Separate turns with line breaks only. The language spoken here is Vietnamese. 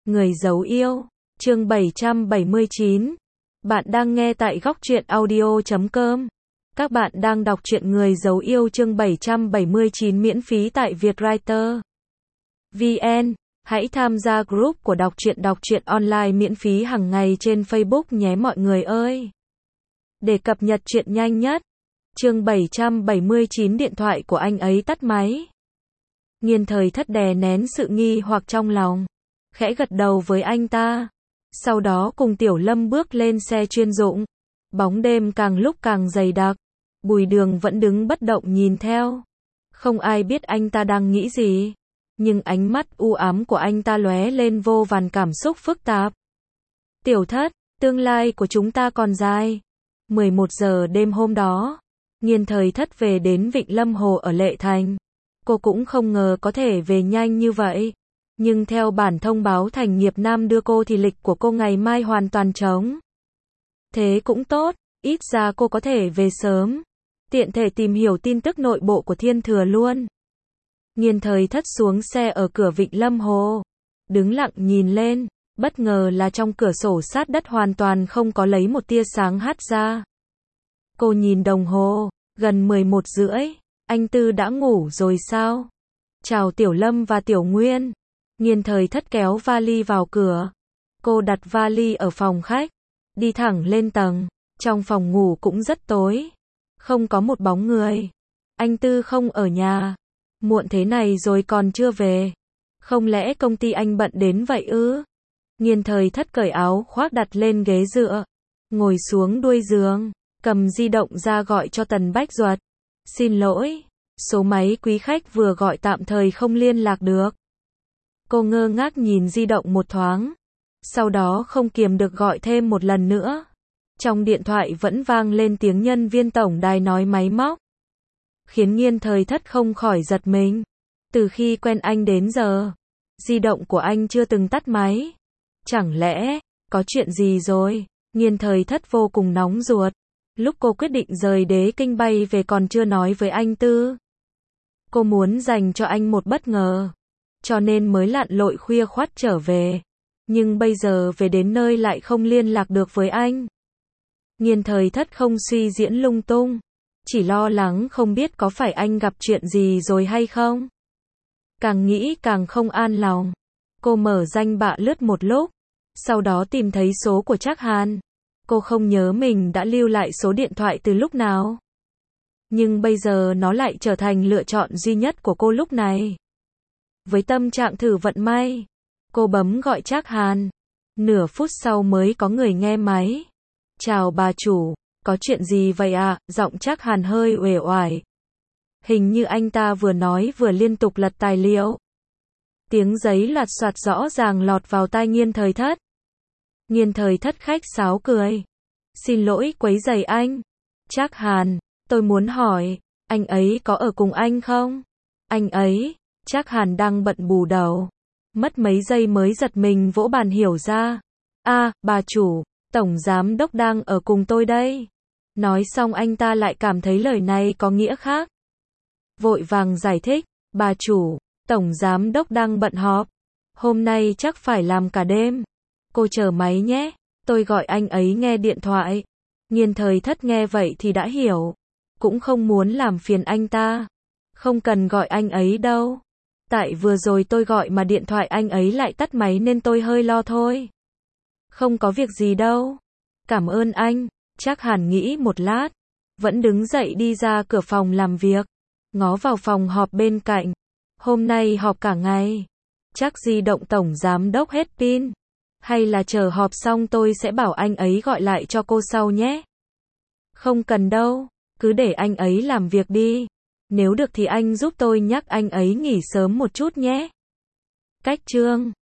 Người giấu yêu, chương 779. Bạn đang nghe tại góc truyện audio.com. Các bạn đang đọc truyện Người giấu yêu chương 779 miễn phí tại Vietwriter VN. Hãy tham gia group của đọc truyện online miễn phí hàng ngày trên Facebook nhé mọi người ơi. Để cập nhật truyện nhanh nhất. Chương 779 điện thoại của anh ấy tắt máy. Nghiên Thời Thất đè nén sự nghi hoặc trong lòng, khẽ gật đầu với anh ta. Sau đó cùng Tiểu Lâm bước lên xe chuyên dụng. Bóng đêm càng lúc càng dày đặc. Bùi Đường vẫn đứng bất động nhìn theo. Không ai biết anh ta đang nghĩ gì. Nhưng ánh mắt u ám của anh ta lóe lên vô vàn cảm xúc phức tạp. Tiểu Thất, tương lai của chúng ta còn dài. 11 giờ đêm hôm đó, Nghiên Thời Thất về đến Vịnh Lâm Hồ ở Lệ Thành. Cô cũng không ngờ có thể về nhanh như vậy. Nhưng theo bản thông báo Thành Nghiệp Nam đưa cô thì lịch của cô ngày mai hoàn toàn trống. Thế cũng tốt, ít ra cô có thể về sớm. Tiện thể tìm hiểu tin tức nội bộ của Thiên Thừa luôn. Nghiên Thời Thất xuống xe ở cửa Vịnh Lâm Hồ. Đứng lặng nhìn lên, bất ngờ là trong cửa sổ sát đất hoàn toàn không có lấy một tia sáng hắt ra. Cô nhìn đồng hồ, gần 11 rưỡi. Anh Tư đã ngủ rồi sao? Chào Tiểu Lâm và Tiểu Nguyên. Nghiên Thời Thất kéo vali vào cửa. Cô đặt vali ở phòng khách, đi thẳng lên tầng. Trong phòng ngủ cũng rất tối, không có một bóng người. Anh Tư không ở nhà. Muộn thế này rồi còn chưa về. Không lẽ công ty anh bận đến vậy ư? Nghiên Thời Thất cởi áo khoác đặt lên ghế dựa, ngồi xuống đuôi giường, cầm di động ra gọi cho Tần Bách Duật. Xin lỗi, số máy quý khách vừa gọi tạm thời không liên lạc được. Cô ngơ ngác nhìn di động một thoáng, sau đó không kiềm được gọi thêm một lần nữa. Trong điện thoại vẫn vang lên tiếng nhân viên tổng đài nói máy móc, khiến Nghiên Thời Thất không khỏi giật mình. Từ khi quen anh đến giờ, di động của anh chưa từng tắt máy. Chẳng lẽ có chuyện gì rồi? Nghiên Thời Thất vô cùng nóng ruột. Lúc cô quyết định rời Đế Kinh bay về còn chưa nói với anh Tư. Cô muốn dành cho anh một bất ngờ, cho nên mới lặn lội khuya khoắt trở về. Nhưng bây giờ về đến nơi lại không liên lạc được với anh. Nghiên Thời Thất không suy diễn lung tung, chỉ lo lắng không biết có phải anh gặp chuyện gì rồi hay không. Càng nghĩ càng không an lòng. Cô mở danh bạ lướt một lúc, sau đó tìm thấy số của Trác Hàn. Cô không nhớ mình đã lưu lại số điện thoại từ lúc nào. Nhưng bây giờ nó lại trở thành lựa chọn duy nhất của cô lúc này. Với tâm trạng thử vận may, cô bấm gọi Trác Hàn. Nửa phút sau mới có người nghe máy. Chào bà chủ, có chuyện gì vậy ạ? Giọng Trác Hàn hơi uể oải. Hình như anh ta vừa nói vừa liên tục lật tài liệu. Tiếng giấy loạt soạt rõ ràng lọt vào tai Nghiên Thời Thất. Nghiên Thời Thất khách sáo cười. Xin lỗi quấy rầy anh. Trác Hàn, tôi muốn hỏi, anh ấy có ở cùng anh không? Anh ấy, Trác Hàn đang bận bù đầu. Mất mấy giây mới giật mình vỗ bàn hiểu ra. Bà chủ, tổng giám đốc đang ở cùng tôi đây. Nói xong anh ta lại cảm thấy lời này có nghĩa khác. Vội vàng giải thích, bà chủ, tổng giám đốc đang bận họp. Hôm nay chắc phải làm cả đêm. Cô chờ máy nhé, tôi gọi anh ấy nghe điện thoại. Nghiên Thời Thất nghe vậy thì đã hiểu. Cũng không muốn làm phiền anh ta. Không cần gọi anh ấy đâu. Tại vừa rồi tôi gọi mà điện thoại anh ấy lại tắt máy nên tôi hơi lo thôi. Không có việc gì đâu. Cảm ơn anh. Trác Hàn nghĩ một lát, vẫn đứng dậy đi ra cửa phòng làm việc, ngó vào phòng họp bên cạnh. Hôm nay họp cả ngày. Chắc di động tổng giám đốc hết pin. Hay là chờ họp xong tôi sẽ bảo anh ấy gọi lại cho cô sau nhé. Không cần đâu, cứ để anh ấy làm việc đi. Nếu được thì anh giúp tôi nhắc anh ấy nghỉ sớm một chút nhé. Cách chương